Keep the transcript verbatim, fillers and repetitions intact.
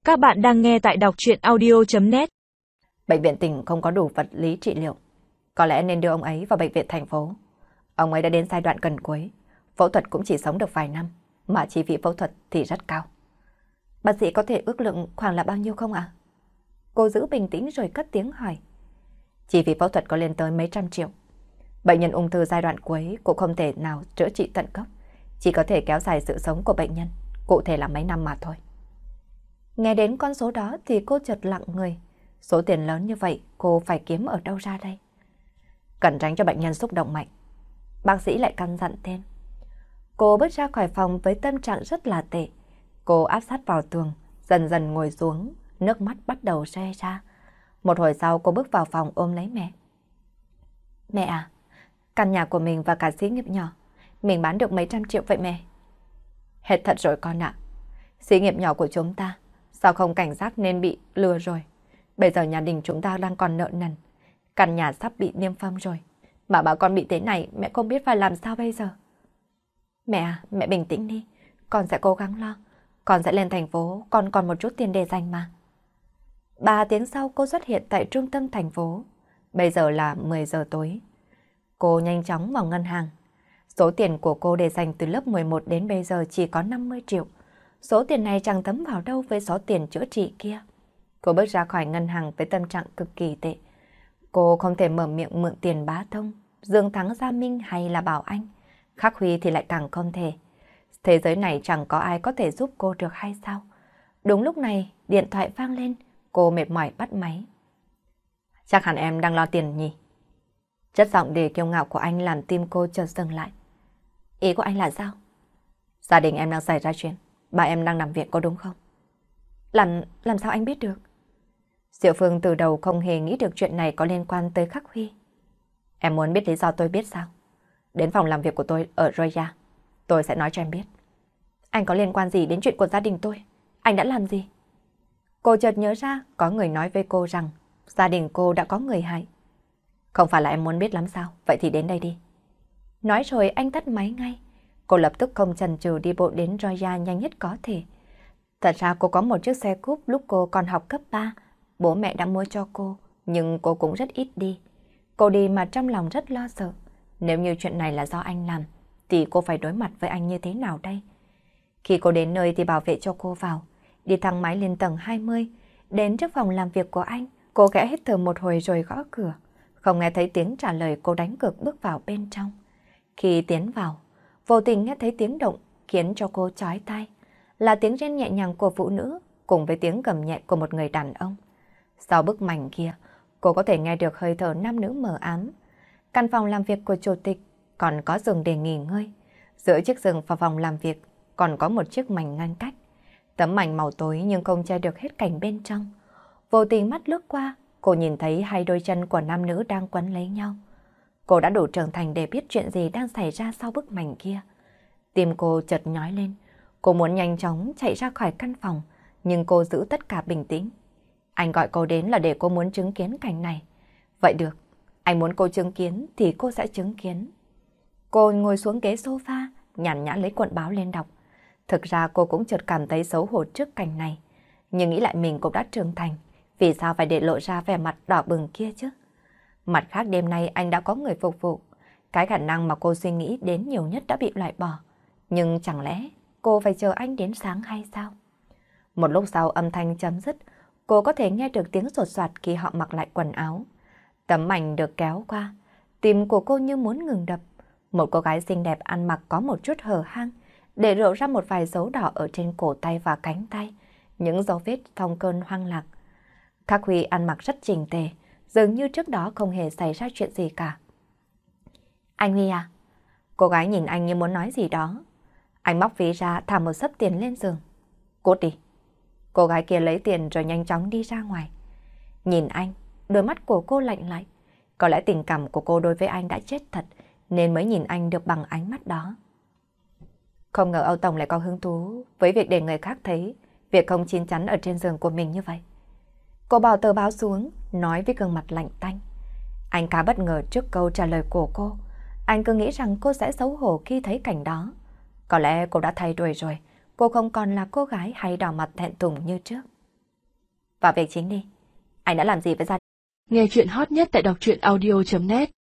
Các bạn đang nghe tại đọc truyện audio chấm net. Bệnh viện tỉnh không có đủ vật lý trị liệu. Có lẽ nên đưa ông ấy vào bệnh viện thành phố. Ông ấy đã đến giai đoạn gần cuối. Phẫu thuật cũng chỉ sống được vài năm, mà chi phí phẫu thuật thì rất cao. Bác sĩ có thể ước lượng khoảng là bao nhiêu không ạ? Cô giữ bình tĩnh rồi cất tiếng hỏi. Chi phí phẫu thuật có lên tới mấy trăm triệu. Bệnh nhân ung thư giai đoạn cuối cũng không thể nào chữa trị tận gốc, chỉ có thể kéo dài sự sống của bệnh nhân, cụ thể là mấy năm mà thôi. Nghe đến con số đó thì cô chợt lặng người. Số tiền lớn như vậy cô phải kiếm ở đâu ra đây? Cần tránh cho bệnh nhân xúc động mạnh. Bác sĩ lại căn dặn thêm. Cô bước ra khỏi phòng với tâm trạng rất là tệ. Cô áp sát vào tường, dần dần ngồi xuống, nước mắt bắt đầu rơi ra. Một hồi sau cô bước vào phòng ôm lấy mẹ. Mẹ à, căn nhà của mình và cả xí nghiệp nhỏ, mình bán được mấy trăm triệu vậy mẹ. Hết thật rồi con ạ. Xí nghiệp nhỏ của chúng ta, sao không cảnh giác nên bị lừa rồi. Bây giờ nhà đình chúng ta đang còn nợ nần. Căn nhà sắp bị niêm phong rồi. Mà bà con bị thế này, mẹ không biết phải làm sao bây giờ. Mẹ à, mẹ bình tĩnh đi. Con sẽ cố gắng lo. Con sẽ lên thành phố, con còn một chút tiền để dành mà. Ba tiếng sau cô xuất hiện tại trung tâm thành phố. Bây giờ là mười giờ tối. Cô nhanh chóng vào ngân hàng. Số tiền của cô để dành từ lớp mười một đến bây giờ chỉ có năm mươi triệu. Số tiền này chẳng thấm vào đâu với số tiền chữa trị kia. Cô bước ra khỏi ngân hàng với tâm trạng cực kỳ tệ. Cô không thể mở miệng mượn tiền Bá Thông, Dương Thắng, Gia Minh hay là Bảo Anh. Khắc Huy thì lại càng không thể. Thế giới này chẳng có ai có thể giúp cô được hay sao? Đúng lúc này, điện thoại vang lên. Cô mệt mỏi bắt máy. Chắc hẳn em đang lo tiền nhỉ? Chất giọng đầy kiêu ngạo của anh làm tim cô chợt dừng lại. Ý của anh là sao? Gia đình em đang xảy ra chuyện. Bà em đang nằm viện có đúng không? Làm, làm sao anh biết được? Diệu Phương từ đầu không hề nghĩ được chuyện này có liên quan tới Khắc Huy. Em muốn biết lý do tôi biết sao? Đến phòng làm việc của tôi ở Roya. Tôi sẽ nói cho em biết. Anh có liên quan gì đến chuyện của gia đình tôi? Anh đã làm gì? Cô chợt nhớ ra có người nói với cô rằng gia đình cô đã có người hại. Không phải là em muốn biết lắm sao? Vậy thì đến đây đi. Nói rồi anh tắt máy ngay. Cô lập tức không chần chừ đi bộ đến Roya nhanh nhất có thể. Thật ra cô có một chiếc xe cúp lúc cô còn học cấp ba. Bố mẹ đã mua cho cô, nhưng cô cũng rất ít đi. Cô đi mà trong lòng rất lo sợ. Nếu như chuyện này là do anh làm, thì cô phải đối mặt với anh như thế nào đây? Khi cô đến nơi thì bảo vệ cho cô vào. Đi thang máy lên tầng hai mươi. Đến trước phòng làm việc của anh, cô khẽ hít thở một hồi rồi gõ cửa. Không nghe thấy tiếng trả lời, cô đánh cược bước vào bên trong. Khi tiến vào, vô tình nghe thấy tiếng động khiến cho cô chói tai. Là tiếng rên nhẹ nhàng của phụ nữ cùng với tiếng gầm nhẹ của một người đàn ông. Sau bức mảnh kia, cô có thể nghe được hơi thở nam nữ mờ ám. Căn phòng làm việc của chủ tịch còn có giường để nghỉ ngơi. Giữa chiếc giường và phòng làm việc còn có một chiếc mảnh ngăn cách. Tấm mảnh màu tối nhưng không che được hết cảnh bên trong. Vô tình mắt lướt qua, cô nhìn thấy hai đôi chân của nam nữ đang quấn lấy nhau. Cô đã đủ trưởng thành để biết chuyện gì đang xảy ra sau bức mảnh kia. Tim cô chợt nhói lên. Cô muốn nhanh chóng chạy ra khỏi căn phòng, nhưng cô giữ tất cả bình tĩnh. Anh gọi cô đến là để cô muốn chứng kiến cảnh này. Vậy được, anh muốn cô chứng kiến thì cô sẽ chứng kiến. Cô ngồi xuống ghế sofa, nhàn nhã lấy cuộn báo lên đọc. Thực ra cô cũng chợt cảm thấy xấu hổ trước cảnh này. Nhưng nghĩ lại mình cũng đã trưởng thành, vì sao phải để lộ ra vẻ mặt đỏ bừng kia chứ? Mặt khác đêm nay anh đã có người phục vụ. Cái khả năng mà cô suy nghĩ đến nhiều nhất đã bị loại bỏ. Nhưng chẳng lẽ cô phải chờ anh đến sáng hay sao? Một lúc sau âm thanh chấm dứt, cô có thể nghe được tiếng sột soạt khi họ mặc lại quần áo. Tấm mảnh được kéo qua, tim của cô như muốn ngừng đập. Một cô gái xinh đẹp ăn mặc có một chút hở hang, để lộ ra một vài dấu đỏ ở trên cổ tay và cánh tay, những dấu vết phong cơn hoang lạc. Khắc Huy ăn mặc rất chỉnh tề, dường như trước đó không hề xảy ra chuyện gì cả. Anh Huy à? Cô gái nhìn anh như muốn nói gì đó. Anh móc ví ra thả một xấp tiền lên giường. Cút đi. Cô gái kia lấy tiền rồi nhanh chóng đi ra ngoài. Nhìn anh, đôi mắt của cô lạnh lại. Có lẽ tình cảm của cô đối với anh đã chết thật, nên mới nhìn anh được bằng ánh mắt đó. Không ngờ Âu Tổng lại có hứng thú với việc để người khác thấy việc không chín chắn ở trên giường của mình như vậy. Cô bỏ tờ báo xuống, nói với gương mặt lạnh tanh. Anh khá bất ngờ trước câu trả lời của cô. Anh cứ nghĩ rằng cô sẽ xấu hổ khi thấy cảnh đó. Có lẽ cô đã thay đổi rồi, cô không còn là cô gái hay đỏ mặt thẹn thùng như trước. Vào việc chính đi. Anh đã làm gì với gia đình? Nghe chuyện hot nhất tại đọc truyện audio chấm net